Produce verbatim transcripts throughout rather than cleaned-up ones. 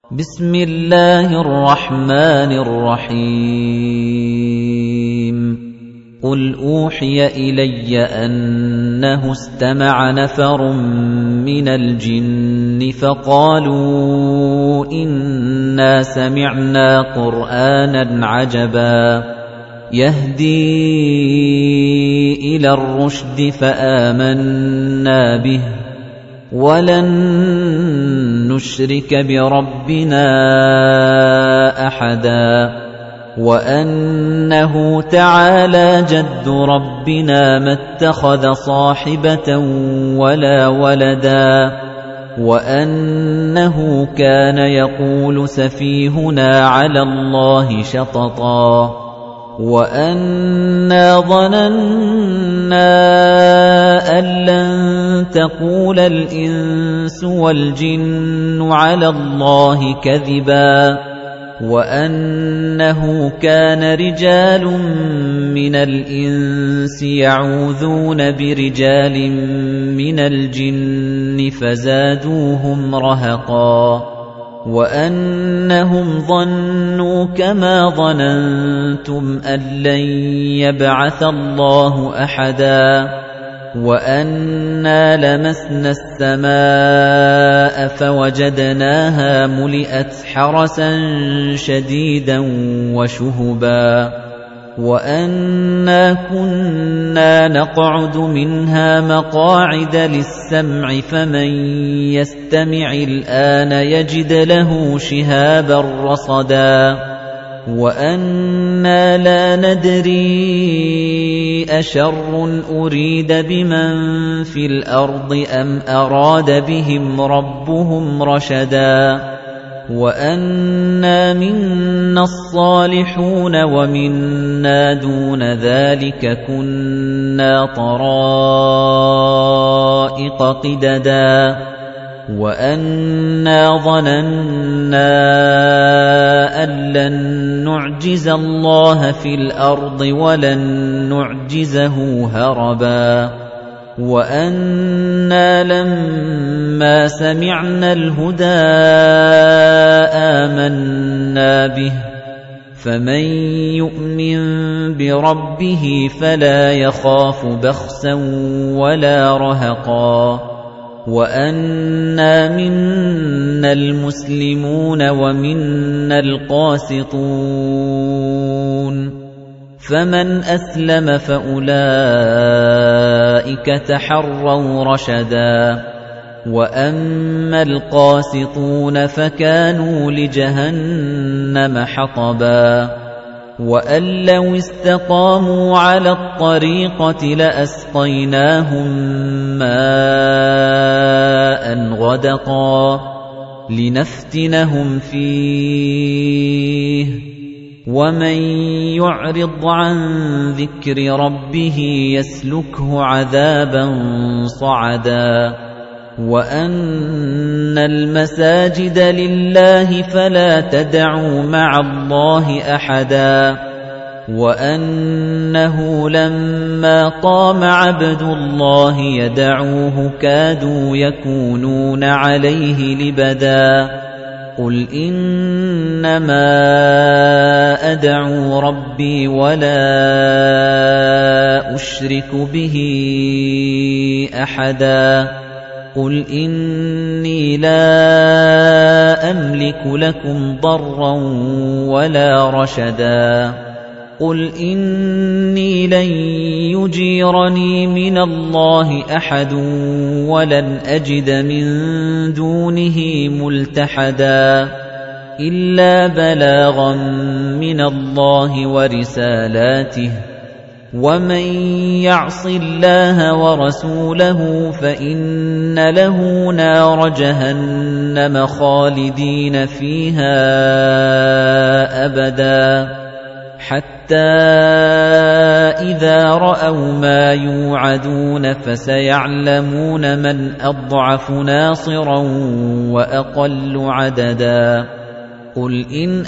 بسم الله الرحمن الرحيم قل أوحي إلي أنه استمع نفر من الجن فقالوا إنا سمعنا قرآنا عجبا يهدي إلى الرشد فآمنا به ولن نشرك بربنا أحدا وأنه تعالى جد ربنا ما اتخذ صاحبة ولا ولدا وأنه كان يقول سفيهنا على الله شططا وأنا ظننا أن لن تقول الإنس والجن على الله كذبا وأنه كان رجال من الإنس يعوذون برجال من الجن فزادوهم رهقا وأنهم ظنوا كما ظننتم أن لن يبعث الله أحدا وأنا لمسنا السماء فوجدناها ملئت حرسا شديدا وشهبا وأنا كنا نقعد منها مقاعد للسمع فمن يستمع الآن يجد له شهابا رصدا وأنا لا ندري أشر أريد بمن في الأرض أم أراد بهم ربهم رشدا وأنا منا الصالحون ومنا دون ذلك كنا طرائق قددا وأنا ظننا أن لن نعجز الله في الأرض ولن نعجزه هربا وأنا لما سمعنا الهدى آمنا به فمن يؤمن بربه فلا يخاف بخسا ولا رهقا وأنا منا المسلمون ومنا القاسطون فمن أسلم فأولئك تحروا رشدا وأما القاسطون فكانوا لجهنم حطبا وأن لو استقاموا على الطريقة لأسقيناهم ماء غدقا لنفتنهم فيه ومن يعرض عن ذكر ربه يسلكه عذابا صعدا وأن المساجد لله فلا تدعوا مع الله أحدا وأنه لما قام عبد الله يدعوه كادوا يكونون عليه لبدا قل إنما أدعو ربي ولا أشرك به أحدا قل إني لا أملك لكم ضرا ولا رشدا قل إني لن يجيرني من الله أحد ولن أجد من دونه ملتحدا إلا بلاغا من الله ورسالاته ومن يعص الله ورسوله فإن له نار جهنم خالدين فيها أبدا حتى إذا رأوا ما يوعدون فسيعلمون من أضعف ناصرا وأقل عددا قل إن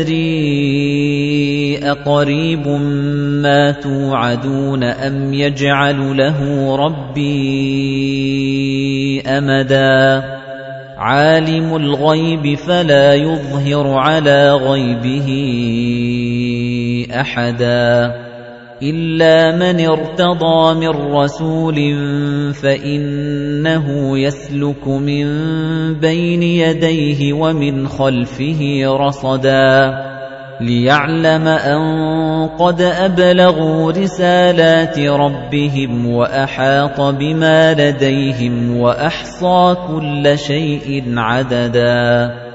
أدري أقريب ما توعدون أم يجعل له ربي أمدا عالم الغيب فلا يظهر على غيبه أحدا إلا من ارتضى من رسول فإنه يسلك من بين يديه ومن خلفه رصدا ليعلم أن قد أبلغوا رسالات ربهم وأحاط بما لديهم وأحصى كل شيء عددا